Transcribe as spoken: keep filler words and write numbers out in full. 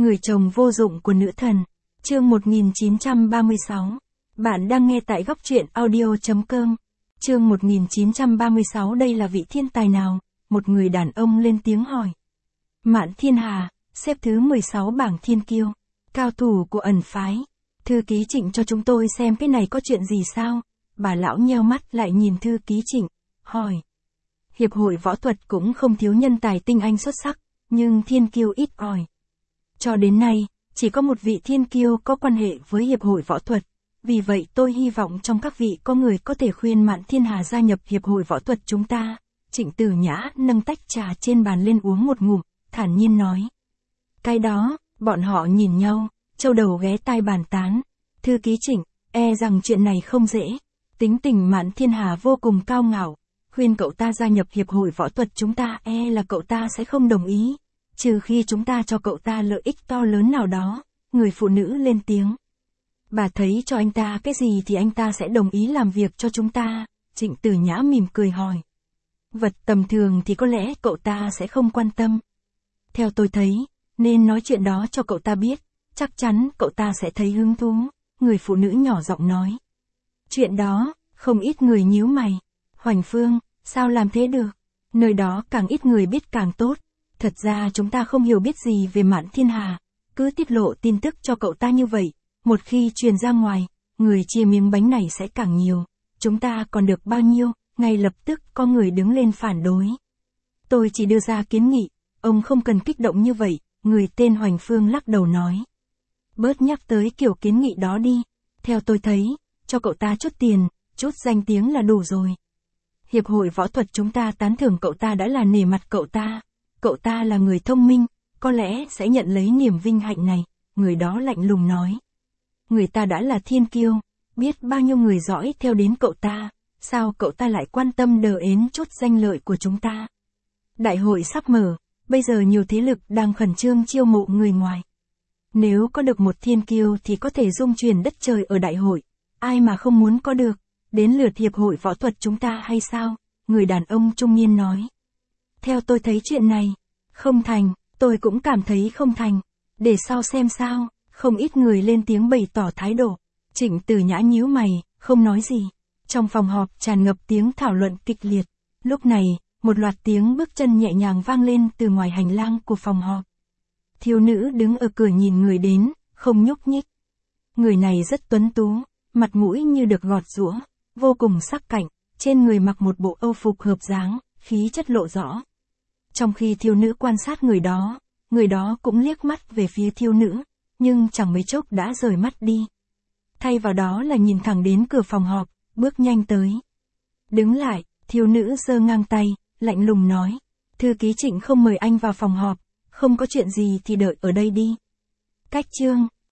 Người chồng vô dụng của nữ thần. Chương một nghìn chín trăm ba mươi sáu. Bạn đang nghe tại góc truyện audio chấm com. Chương một nghìn chín trăm ba mươi sáu. Đây là vị thiên tài nào? Một người đàn ông lên tiếng hỏi. Mạn Thiên Hà, xếp thứ mười sáu bảng thiên kiêu. Cao thủ của ẩn phái. Thư ký Trịnh cho chúng tôi xem cái này có chuyện gì sao? Bà lão nheo mắt lại nhìn thư ký Trịnh, hỏi. Hiệp hội võ thuật cũng không thiếu nhân tài tinh anh xuất sắc, nhưng thiên kiêu ít ỏi. Cho đến nay, chỉ có một vị thiên kiêu có quan hệ với hiệp hội võ thuật. Vì vậy tôi hy vọng trong các vị có người có thể khuyên Mạn Thiên Hà gia nhập hiệp hội võ thuật chúng ta. Trịnh Tử Nhã nâng tách trà trên bàn lên uống một ngụm, thản nhiên nói. Cái đó, bọn họ nhìn nhau, châu đầu ghé tai bàn tán. Thư ký Trịnh, e rằng chuyện này không dễ. Tính tình Mạn Thiên Hà vô cùng cao ngạo. Khuyên cậu ta gia nhập hiệp hội võ thuật chúng ta e là cậu ta sẽ không đồng ý. Trừ khi chúng ta cho cậu ta lợi ích to lớn nào đó. Người phụ nữ lên tiếng. Bà thấy cho anh ta cái gì thì anh ta sẽ đồng ý làm việc cho chúng ta. Trịnh Tử Nhã mỉm cười hỏi. Vật tầm thường thì có lẽ cậu ta sẽ không quan tâm. Theo tôi thấy, nên nói chuyện đó cho cậu ta biết. Chắc chắn cậu ta sẽ thấy hứng thú. Người phụ nữ nhỏ giọng nói. Chuyện đó, không ít người nhíu mày. Hoành Phương, sao làm thế được? Nơi đó càng ít người biết càng tốt. Thật ra chúng ta không hiểu biết gì về Mạn Thiên Hà. Cứ tiết lộ tin tức cho cậu ta như vậy. Một khi truyền ra ngoài, người chia miếng bánh này sẽ càng nhiều. Chúng ta còn được bao nhiêu, ngay lập tức có người đứng lên phản đối. Tôi chỉ đưa ra kiến nghị, ông không cần kích động như vậy, người tên Hoành Phương lắc đầu nói. Bớt nhắc tới kiểu kiến nghị đó đi. Theo tôi thấy, cho cậu ta chút tiền, chút danh tiếng là đủ rồi. Hiệp hội võ thuật chúng ta tán thưởng cậu ta đã là nể mặt cậu ta. Cậu ta là người thông minh, có lẽ sẽ nhận lấy niềm vinh hạnh này, người đó lạnh lùng nói. Người ta đã là thiên kiêu, biết bao nhiêu người dõi theo đến cậu ta, sao cậu ta lại quan tâm đờ ến chút danh lợi của chúng ta. Đại hội sắp mở, bây giờ nhiều thế lực đang khẩn trương chiêu mộ người ngoài. Nếu có được một thiên kiêu thì có thể dung chuyển đất trời ở đại hội, ai mà không muốn có được, đến lượt hiệp hội võ thuật chúng ta hay sao? Người đàn ông trung niên nói. Theo tôi thấy chuyện này, không thành, tôi cũng cảm thấy không thành, để sau xem sao, không ít người lên tiếng bày tỏ thái độ. Trịnh Tử Nhã nhíu mày, không nói gì. Trong phòng họp tràn ngập tiếng thảo luận kịch liệt. Lúc này, một loạt tiếng bước chân nhẹ nhàng vang lên từ ngoài hành lang của phòng họp. Thiếu nữ đứng ở cửa nhìn người đến, không nhúc nhích. Người này rất tuấn tú, mặt mũi như được gọt giũa, vô cùng sắc cạnh, trên người mặc một bộ âu phục hợp dáng, khí chất lộ rõ. Trong khi thiếu nữ quan sát người đó, người đó cũng liếc mắt về phía thiếu nữ, nhưng chẳng mấy chốc đã rời mắt đi. Thay vào đó là nhìn thẳng đến cửa phòng họp, bước nhanh tới. Đứng lại, thiếu nữ giơ ngang tay, lạnh lùng nói. Thư ký Trịnh không mời anh vào phòng họp, không có chuyện gì thì đợi ở đây đi. Cách chương.